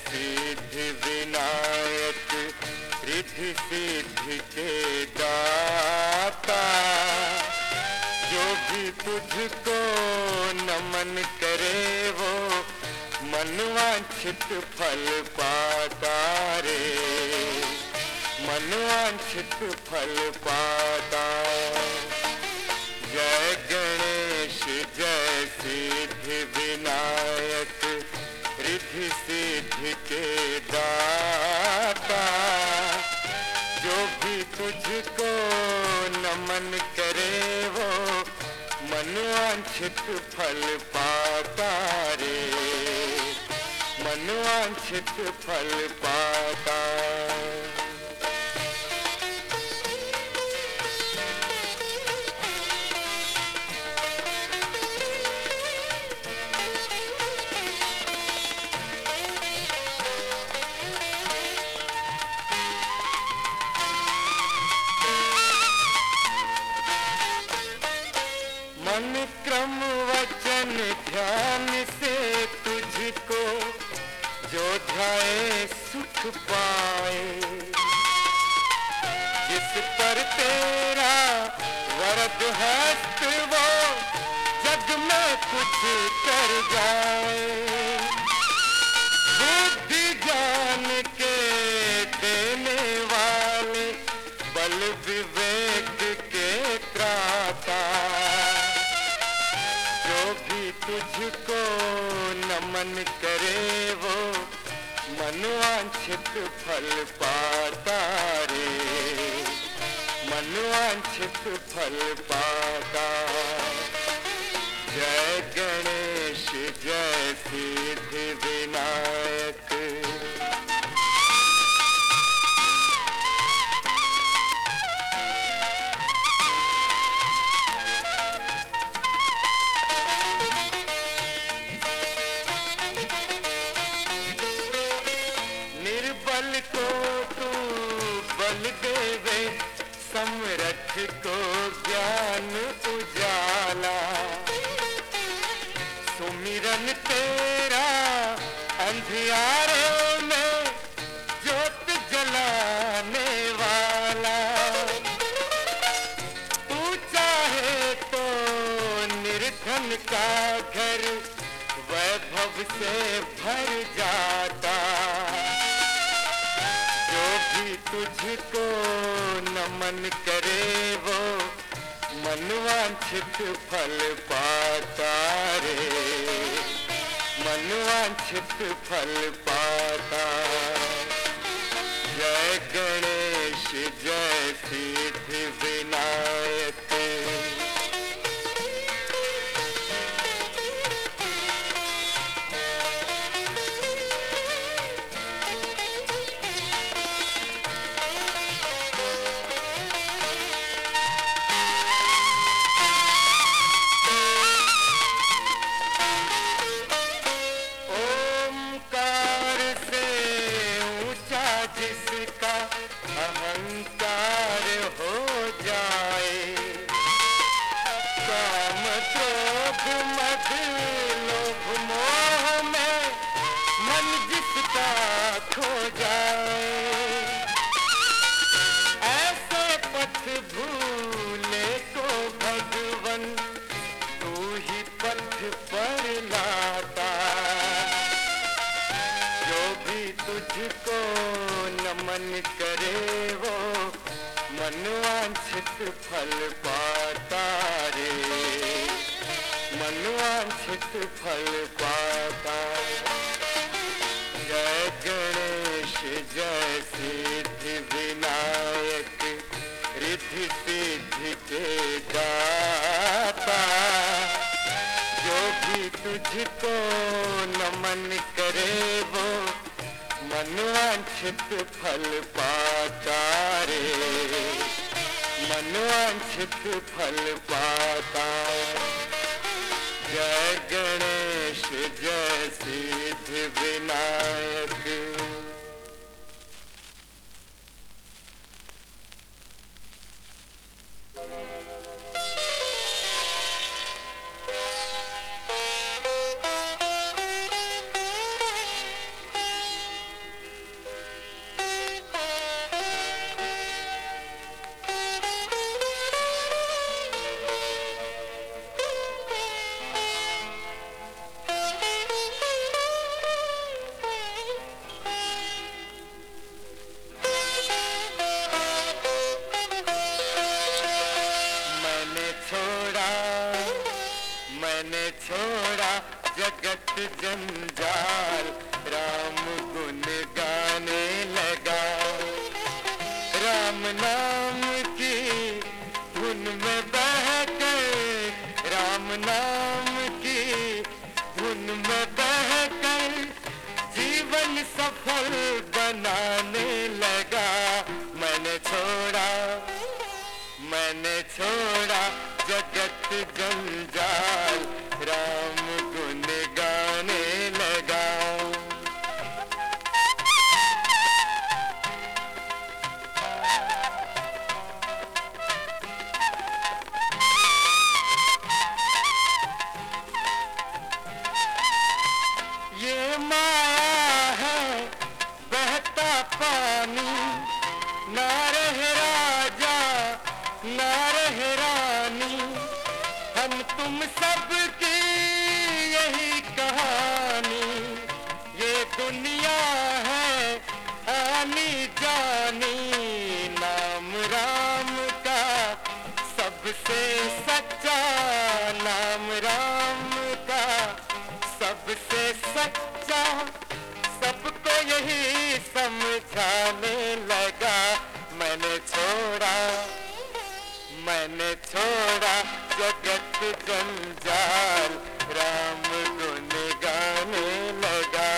सिद्धि विनायक रिद्धि सिद्धि के दाता। जो भी तुझको नमन करे वो मनवांछित फल पाता रे, मनवांछित फल पाता। जय गणेश जय सिद्धि विनायक रिद्धि सिद्धि के दाता। जो भी तुझको नमन करे वो मनवांछित फल पाता रे, मनवांछित फल पाता। मन क्रम वचन ध्यान से तुझको जो ध्याए सुख पाए। जिस पर तेरा वरद हस्त वो जग में कुछ कर जाए। बुद्धि ज्ञान के देने वाले बल विवेक के त्राता। जो भी तुझको नमन करे वो मनवांछित फल पाता रे, मनवांछित फल पाता। जय गणेश जय सिद्धि विनायक। निर्बल को तू बल देवे, समर्थ को ज्ञान उजाला। सुमिरन तेरा अंधियारे में ज्योत जलाने वाला। तू चाहे तो निर्धन का घर वैभव से भर जाता। जो भी तुझको नमन करे वो मनवांछित फल पाता रे, मनवांछित फल पाता। जय गणेश जय सिद्धि विनायक। जिसका अहंकार हो जाए। काम क्रोध मद लोभ मोह में मन जिसका खो जाए। ऐसे पथ भूले को भगवन तू ही पथ पर लाता। जो भी तुझको नमन करे वो मनवांछित फल पाता रे, मनवांछित फल पाता। जय गणेश जय सिद्धि विनायक रिद्धि सिद्धि के दाता। जो भी तुझको नमन करे वो मनवांछित फल पाता रे, मनवांछित फल पाता। जय गणेश जय सिद्धि विनायक। जंजाल राम गुन गाने लगा। राम नाम की धुन में बहकर, राम नाम की धुन में बहकर जीवन सफल बनाने लगा। मैंने छोड़ा जगत जंजाल राम गुन गाने लगा। ये माया है बहता पानी, ना रहे राजा ना रहे रानी, हम तुम सब की यही कहानी। ये दुनिया है आनी जानी, नाम राम का सबसे सच्चा, नाम राम का सबसे सच्चा, सबको यही समझाने लगा। मैंने छोड़ा जगत जंजाल राम गुन गाने लगा।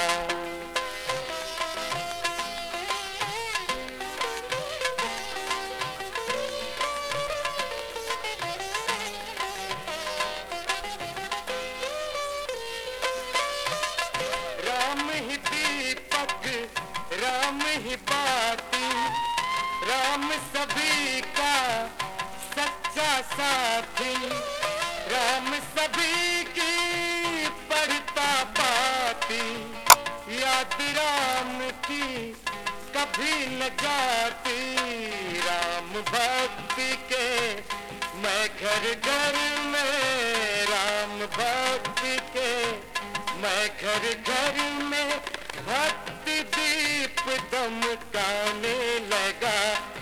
राम ही दीपक राम ही बाती, राम सभी का सच्चा साथी, राम सभी की पढ़ता पाती, याद राम की कभी न जाती। राम भक्ति के मैं घर घर में, राम भक्ति के मैं घर घर में भक्ति दीप दमकाने लगा।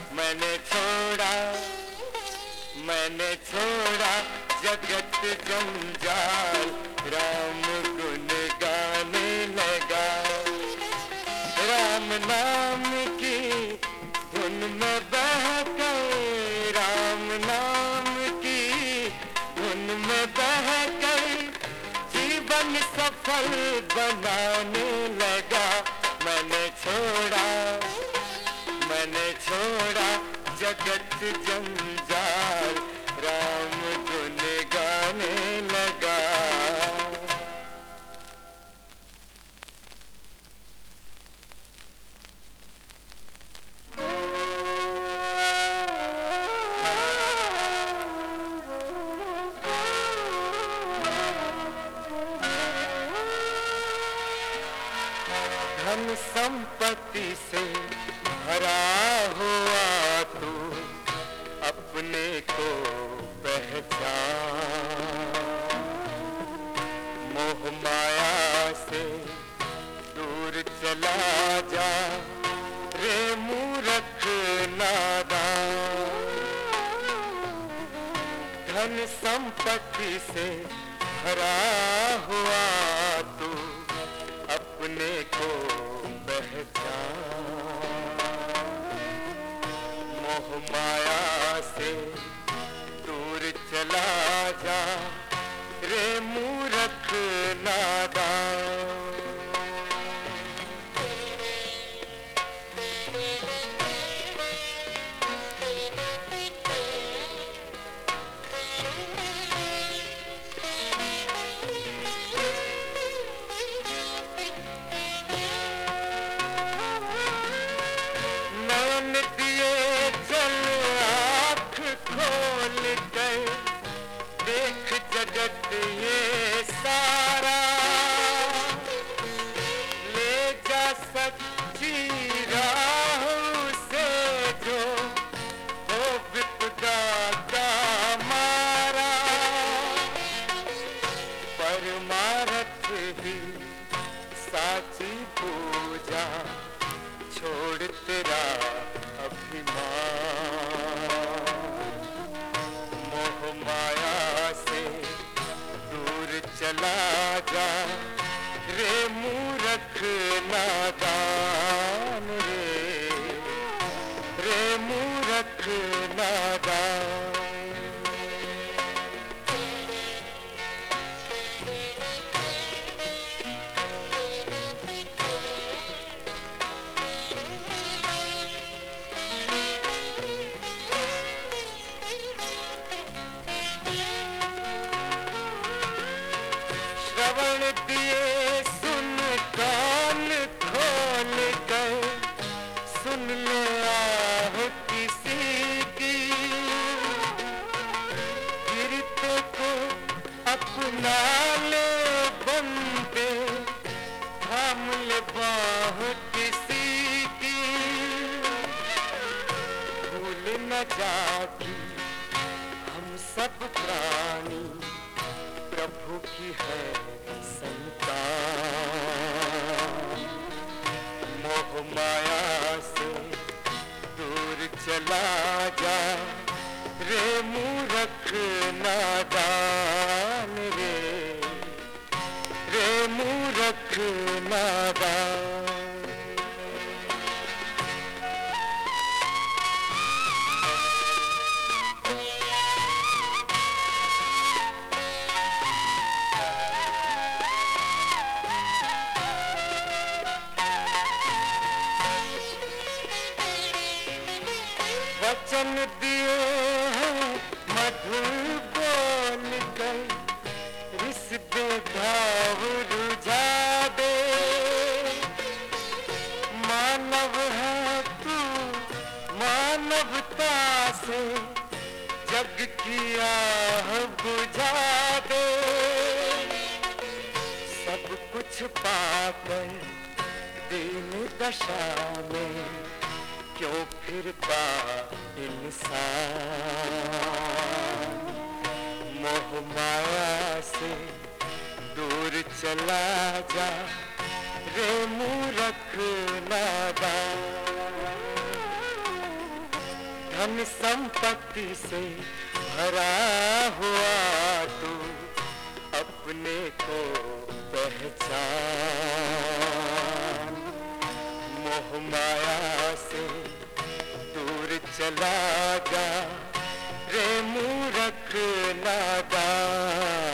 मैंने छोड़ा जगत जंजाल राम गुन गाने लगा। राम नाम की धुन में बहकर, राम नाम की धुन में बहकर जीवन सफल बनाने लगा। मैंने छोड़ा जगत जंजाल राम गुन गाने लगा। धन संपत्ति से भरा हुआ तू अपने को पहचान, मोह माया से दूर चला जा रे मूर्ख नादान। धन संपत्ति से भरा हुआ तू अपने को पहचान, मोह माया से दूर चला जा रे मूर्ख नादान। जगत ये सारा नादान। श्रवण दिए सुन कान खोल कर, सुन ले आह किसी की, गिरते को अपना ले बंदे, थाम ले बाह किसी की। भूल न जाती हम सब प्राणी, प्रभु की है संतान। मोह माया से दूर चला जा रे मूर्ख नादान, रे मूर्ख नादान। वचन दिए हैं मधुर बोल कर, इस बेघाव रुझा दे। मानव है तू मानवता से, जग की आह बुझा दे। सब कुछ पाकर दीन दशा में, क्यों फिरता इंसान। मोह माया से दूर चला जा रे मूर्ख नादान। धन संपत्ति से भरा हुआ तू, अपने को पहचान। मोह माया से दूर चला जा रे मूर्ख नादान।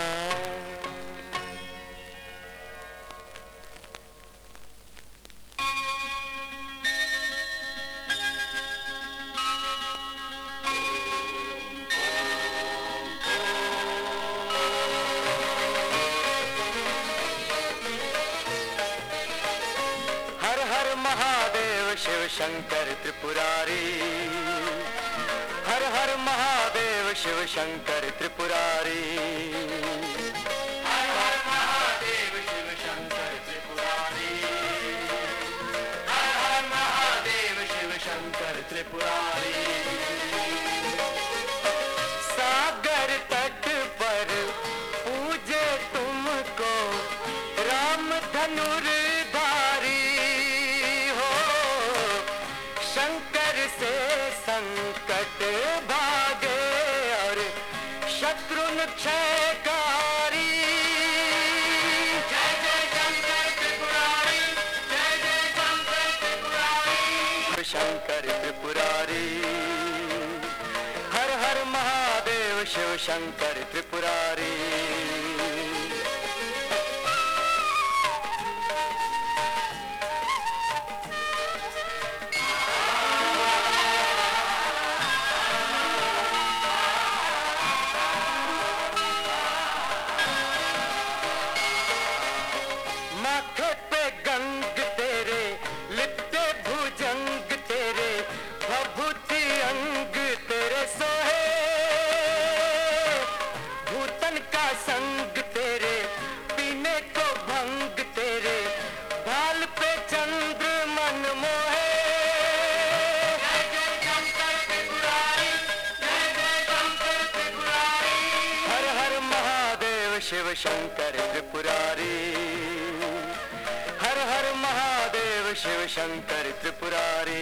हर हर महादेव शिव शंकर त्रिपुरारी, हर हर महादेव शिव शंकर त्रिपुरारी। हर हर महादेव शिव शंकर त्रिपुरारी, हर हर महादेव शिव शंकर त्रिपुरारी। सागर तट पर पूजे तुमको राम धनुर्धारी हो, शंकर से संकट भागे और शत्रु क्षयकारी। जय जय शंकर त्रिपुरारी, जय जय शंकर त्रिपुरारी। शंकर त्रिपुरारी, हर हर महादेव शिव शंकर त्रिपुरारी। माथे पे गंग तेरे, लिपटे भुजंग तेरे, भभूति अंग तेरे सोहे। भूतन का संग तेरे, पीने को भंग तेरे, भाल पे चंद्र मन मोहे। जय जय शंकर त्रिपुरारी, जय जय शंकर त्रिपुरारी। हर हर महादेव शिव शंकर त्रिपुरारी, हर हर महादेव शिव शंकर त्रिपुरारी।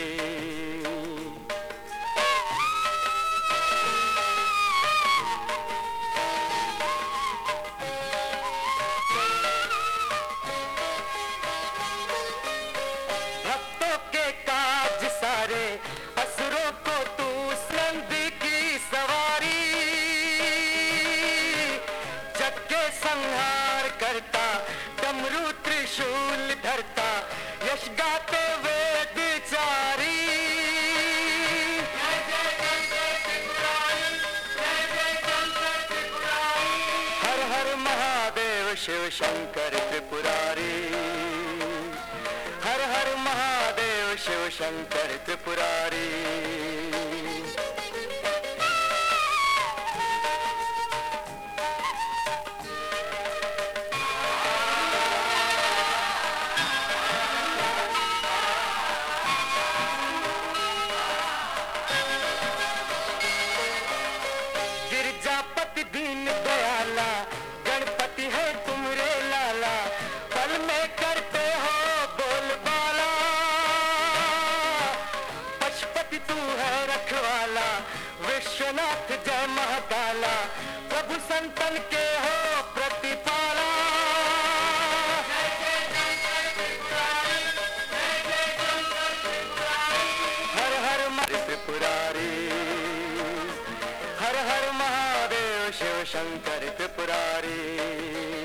भक्तों के काज सारे असुरों को तू शिव शंकर त्रिपुरारी। हर हर महादेव शिव शंकर त्रिपुरारी। गिरजापति दीन दयाला, गणपति है तुम रे लाला, पल में करते हो बोलबाला। पशुपति तू है रखवाला, विश्वनाथ जय महाकाला, प्रभु संतन के हो प्रतिपाला। हर हर त्रिपुरारी। हर हर महादेव शिव शंकर त्रिपुरारी।